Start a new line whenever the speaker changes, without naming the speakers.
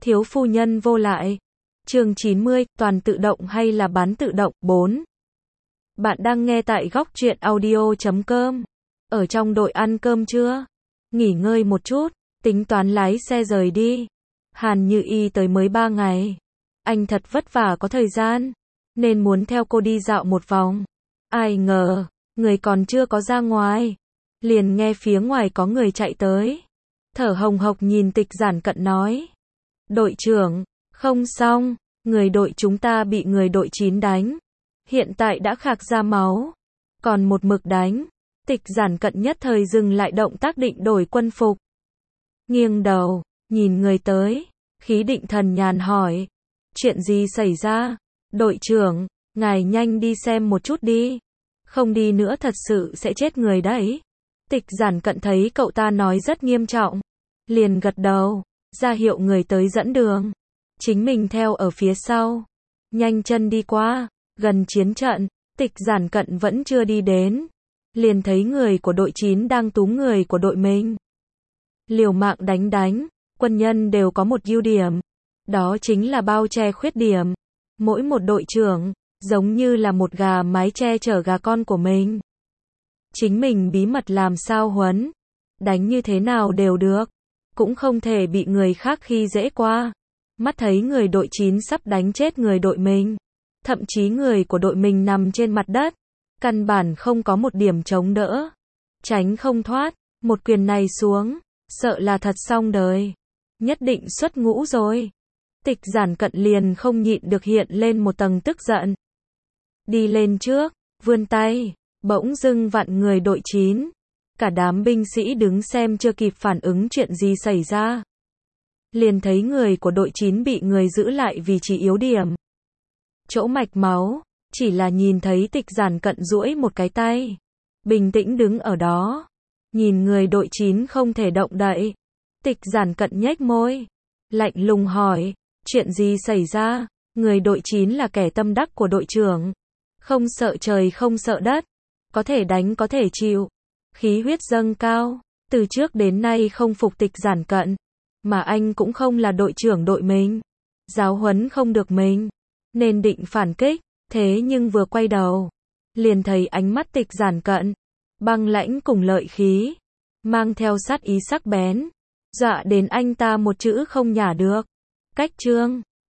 Thiếu phu nhân vô lại. Chương 90, toàn tự động hay là bán tự động? 4. Bạn đang nghe tại góc truyện audio.com. Ở trong đội ăn cơm chưa? Nghỉ ngơi một chút, tính toán lái xe rời đi. Hàn Như Y tới mới 3 ngày. Anh thật vất vả có thời gian, nên muốn theo cô đi dạo một vòng. Ai ngờ, người còn chưa có ra ngoài, liền nghe phía ngoài có người chạy tới. Thở hồng hộc nhìn Tịch Giản Cận nói: "Đội trưởng, không xong, người đội chúng ta bị người đội 9 đánh. Hiện tại đã khạc ra máu, còn một mực đánh." Tịch Giản Cận nhất thời dừng lại động tác định đổi quân phục. Nghiêng đầu, nhìn người tới, khí định thần nhàn hỏi: "Chuyện gì xảy ra?" "Đội trưởng, ngài nhanh đi xem một chút đi. Không đi nữa thật sự sẽ chết người đấy." Tịch Giản Cận thấy cậu ta nói rất nghiêm trọng, liền gật đầu, ra hiệu người tới dẫn đường. Chính mình theo ở phía sau, nhanh chân đi qua. Gần chiến trận, Tịch Giản Cận vẫn chưa đi đến, liền thấy người của đội 9 đang túm người của đội mình. Liều mạng đánh. Quân nhân đều có một ưu điểm, đó chính là bao che khuyết điểm. Mỗi một đội trưởng, giống như là một gà mái che chở gà con của mình. Chính mình bí mật làm sao huấn, đánh như thế nào đều được, cũng không thể bị người khác khi dễ qua. Mắt thấy người đội 9 sắp đánh chết người đội mình, thậm chí người của đội mình nằm trên mặt đất, căn bản không có một điểm chống đỡ, tránh không thoát, một quyền này xuống, sợ là thật xong đời, nhất định xuất ngũ rồi. Tịch Giản Cận liền không nhịn được hiện lên một tầng tức giận. Đi lên trước, vươn tay, bỗng dưng vặn người đội 9. Cả đám binh sĩ đứng xem chưa kịp phản ứng chuyện gì xảy ra, liền thấy người của đội 9 bị người giữ lại vì chỉ yếu điểm, chỗ mạch máu. Chỉ là nhìn thấy Tịch Giản Cận duỗi một cái tay, bình tĩnh đứng ở đó, nhìn người đội 9 không thể động đậy. Tịch Giản Cận nhếch môi, lạnh lùng hỏi: "Chuyện gì xảy ra?" Người đội 9 là kẻ tâm đắc của đội trưởng, không sợ trời không sợ đất, có thể đánh có thể chịu, khí huyết dâng cao, từ trước đến nay không phục Tịch Giản Cận, mà anh cũng không là đội trưởng đội mình, giáo huấn không được mình, nên định phản kích. Thế nhưng vừa quay đầu, liền thấy ánh mắt Tịch Giản Cận, băng lãnh cùng lợi khí, mang theo sát ý sắc bén, dọa đến anh ta một chữ không nhả được. Cách chương